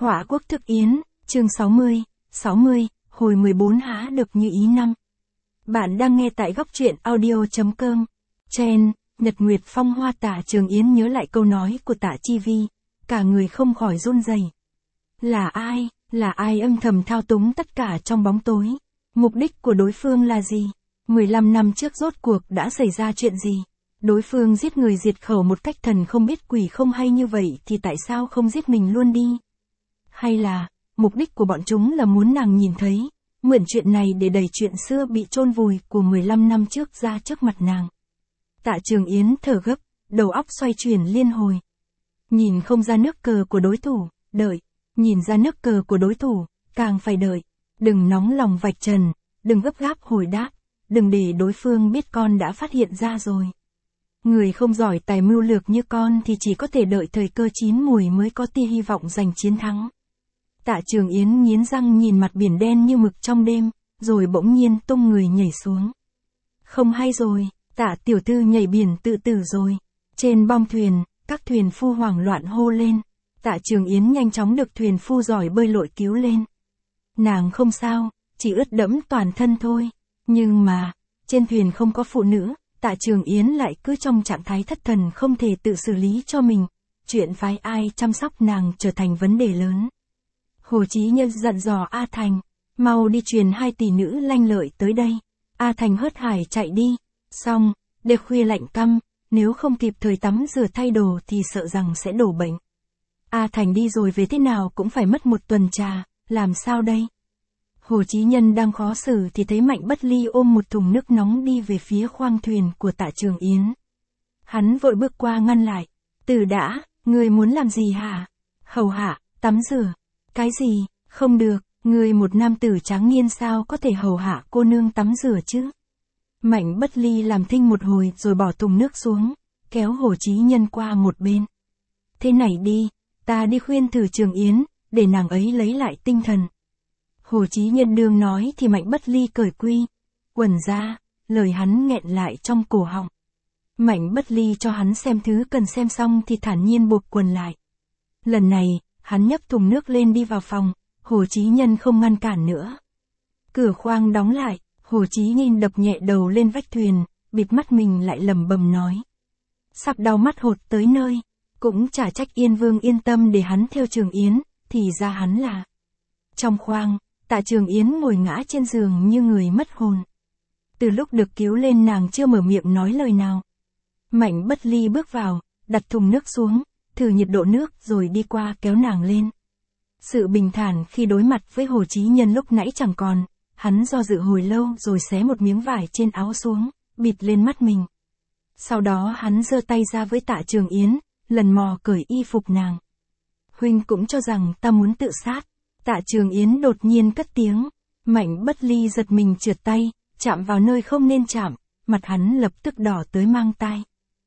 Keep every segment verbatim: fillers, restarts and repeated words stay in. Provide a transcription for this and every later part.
Hỏa Quốc Thức Yến, chương sáu mươi, sáu mươi, hồi mười bốn há được như ý năm. Bạn đang nghe tại góc truyện audio.com. Trên, Nhật Nguyệt Phong Hoa Tạ Trường Yến nhớ lại câu nói của Tạ Chi Vi, cả người không khỏi run rẩy. Là ai, là ai âm thầm thao túng tất cả trong bóng tối? Mục đích của đối phương là gì? mười lăm năm trước rốt cuộc đã xảy ra chuyện gì? Đối phương giết người diệt khẩu một cách thần không biết quỷ không hay như vậy thì tại sao không giết mình luôn đi? Hay là, mục đích của bọn chúng là muốn nàng nhìn thấy, mượn chuyện này để đẩy chuyện xưa bị chôn vùi của mười lăm năm trước ra trước mặt nàng. Tạ Trường Yến thở gấp, đầu óc xoay chuyển liên hồi. Nhìn không ra nước cờ của đối thủ, đợi. Nhìn ra nước cờ của đối thủ, càng phải đợi. Đừng nóng lòng vạch trần, đừng gấp gáp hồi đáp, đừng để đối phương biết con đã phát hiện ra rồi. Người không giỏi tài mưu lược như con thì chỉ có thể đợi thời cơ chín mùi mới có tia hy vọng giành chiến thắng. Tạ Trường Yến nghiến răng nhìn mặt biển đen như mực trong đêm, rồi bỗng nhiên tung người nhảy xuống. Không hay rồi, Tạ tiểu thư nhảy biển tự tử rồi. Trên bong thuyền, các thuyền phu hoảng loạn hô lên. Tạ Trường Yến nhanh chóng được thuyền phu giỏi bơi lội cứu lên. Nàng không sao, chỉ ướt đẫm toàn thân thôi. Nhưng mà, trên thuyền không có phụ nữ, Tạ Trường Yến lại cứ trong trạng thái thất thần không thể tự xử lý cho mình. Chuyện phái ai chăm sóc nàng trở thành vấn đề lớn. Hồ Chí Nhân dặn dò A Thành, mau đi truyền hai tỷ nữ lanh lợi tới đây. A Thành hớt hải chạy đi. Xong, đêm khuya lạnh căm, nếu không kịp thời tắm rửa thay đồ thì sợ rằng sẽ đổ bệnh. A Thành đi rồi về thế nào cũng phải mất một tuần trà, làm sao đây? Hồ Chí Nhân đang khó xử thì thấy Mạnh Bất Ly ôm một thùng nước nóng đi về phía khoang thuyền của Tạ Trường Yến. Hắn vội bước qua ngăn lại. Từ đã, ngươi muốn làm gì hả? Hầu hạ, tắm rửa. Cái gì, không được, ngươi một nam tử tráng niên sao có thể hầu hạ cô nương tắm rửa chứ? Mạnh Bất Ly làm thinh một hồi rồi bỏ thùng nước xuống, kéo Hồ Chí Nhân qua một bên. Thế này đi, ta đi khuyên thử Trường Yến, để nàng ấy lấy lại tinh thần. Hồ Chí Nhân đương nói thì Mạnh Bất Ly cởi quy, quần ra, lời hắn nghẹn lại trong cổ họng. Mạnh Bất Ly cho hắn xem thứ cần xem xong thì thản nhiên buộc quần lại. Lần này, hắn nhấc thùng nước lên đi vào phòng, Hồ Chí Nhân không ngăn cản nữa. Cửa khoang đóng lại, Hồ Chí Nhân đập nhẹ đầu lên vách thuyền, bịt mắt mình lại lẩm bẩm nói. Sắp đau mắt hột tới nơi, cũng chả trách Yên Vương yên tâm để hắn theo Trường Yến, thì ra hắn là. Trong khoang, Tạ Trường Yến ngồi ngã trên giường như người mất hồn. Từ lúc được cứu lên nàng chưa mở miệng nói lời nào. Mạnh Bất Ly bước vào, đặt thùng nước xuống, thử nhiệt độ nước rồi đi qua kéo nàng lên. Sự bình thản khi đối mặt với Hồ Chí Nhân lúc nãy chẳng còn, hắn do dự hồi lâu rồi xé một miếng vải trên áo xuống, bịt lên mắt mình. Sau đó hắn giơ tay ra với Tạ Trường Yến, lần mò cởi y phục nàng. Huynh cũng cho rằng ta muốn tự sát. Tạ Trường Yến đột nhiên cất tiếng. Mạnh Bất Ly giật mình trượt tay, chạm vào nơi không nên chạm, mặt hắn lập tức đỏ tới mang tai.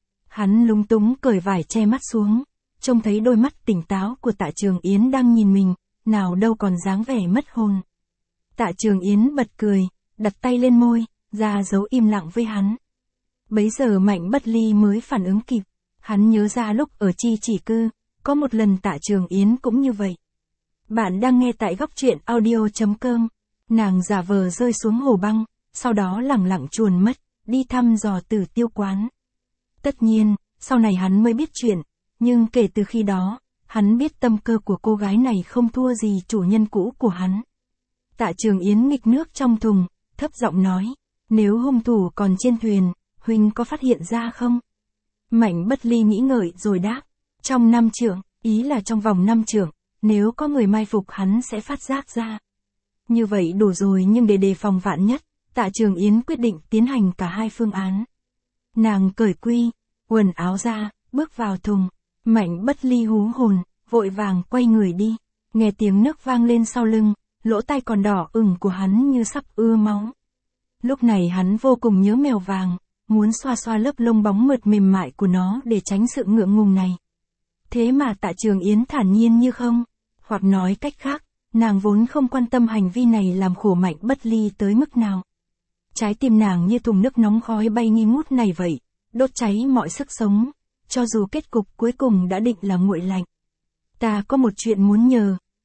Hắn lúng túng cởi vải che mắt xuống, trông thấy đôi mắt tỉnh táo của Tạ Trường Yến đang nhìn mình, nào đâu còn dáng vẻ mất hồn. Tạ Trường Yến bật cười, đặt tay lên môi, ra dấu im lặng với hắn. Bấy giờ Mạnh Bất Ly mới phản ứng kịp, hắn nhớ ra lúc ở Chi Chỉ Cư, có một lần Tạ Trường Yến cũng như vậy. Bạn đang nghe tại góc truyện audio.com. Nàng giả vờ rơi xuống hồ băng, sau đó lẳng lặng chuồn mất, đi thăm dò Tử Tiêu quán. Tất nhiên, sau này hắn mới biết chuyện, nhưng kể từ khi đó, hắn biết tâm cơ của cô gái này không thua gì chủ nhân cũ của hắn. Tạ Trường Yến nghịch nước trong thùng, thấp giọng nói, nếu hung thủ còn trên thuyền, huynh có phát hiện ra không? Mạnh Bất Ly nghĩ ngợi rồi đáp, trong năm trượng, ý là trong vòng năm trượng, nếu có người mai phục hắn sẽ phát giác ra. Như vậy đủ rồi, nhưng để đề phòng vạn nhất, Tạ Trường Yến quyết định tiến hành cả hai phương án. Nàng cởi quy, quần áo ra, bước vào thùng. Mạnh Bất Ly hú hồn, vội vàng quay người đi. Nghe tiếng nước vang lên sau lưng, lỗ tai còn đỏ ửng của hắn như sắp ưa máu. Lúc này hắn vô cùng nhớ mèo vàng, muốn xoa xoa lớp lông bóng mượt mềm mại của nó để tránh sự ngượng ngùng này. Thế mà Tạ Trường Yến thản nhiên như không, hoặc nói cách khác, nàng vốn không quan tâm hành vi này làm khổ Mạnh Bất Ly tới mức nào. Trái tim nàng như thùng nước nóng khói bay nghi ngút này vậy, đốt cháy mọi sức sống, cho dù kết cục cuối cùng đã định là nguội lạnh. Ta có một chuyện muốn nhờ,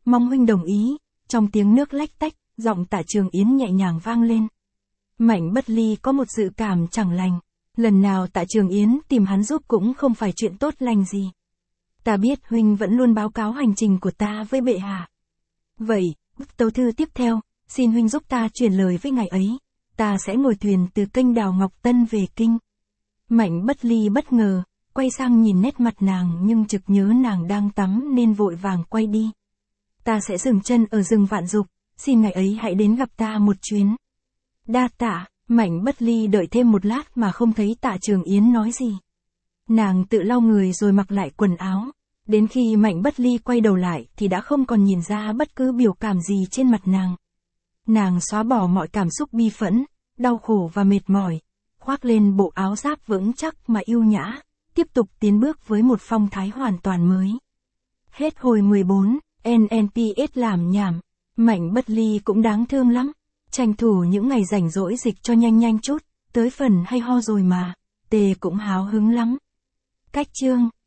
mong huynh đồng ý, trong tiếng nước lách tách, giọng Tạ Trường Yến nhẹ nhàng vang lên. Mạnh Bất Ly có một dự cảm chẳng lành, lần nào Tạ Trường Yến tìm hắn giúp cũng không phải chuyện tốt lành gì. Ta biết huynh vẫn luôn báo cáo hành trình của ta với bệ hạ. Vậy, bức tấu thư tiếp theo, xin huynh giúp ta truyền lời với ngài ấy, ta sẽ ngồi thuyền từ kênh đào Ngọc Tân về kinh. Mạnh Bất Ly bất ngờ, quay sang nhìn nét mặt nàng nhưng chực nhớ nàng đang tắm nên vội vàng quay đi. Ta sẽ dừng chân ở rừng Vạn Dục, xin ngài ấy hãy đến gặp ta một chuyến. Đa tạ. Mạnh Bất Ly đợi thêm một lát mà không thấy Tạ Trường Yến nói gì. Nàng tự lau người rồi mặc lại quần áo. Đến khi Mạnh Bất Ly quay đầu lại thì đã không còn nhìn ra bất cứ biểu cảm gì trên mặt nàng. Nàng xóa bỏ mọi cảm xúc bi phẫn, đau khổ và mệt mỏi, khoác lên bộ áo giáp vững chắc mà yêu nhã, tiếp tục tiến bước với một phong thái hoàn toàn mới. Hết hồi mười bốn, en en pê ét làm nhảm. Mạnh Bất Ly cũng đáng thương lắm. Tranh thủ những ngày rảnh rỗi dịch cho nhanh nhanh chút, tới phần hay ho rồi mà, tề cũng háo hứng lắm. Cách chương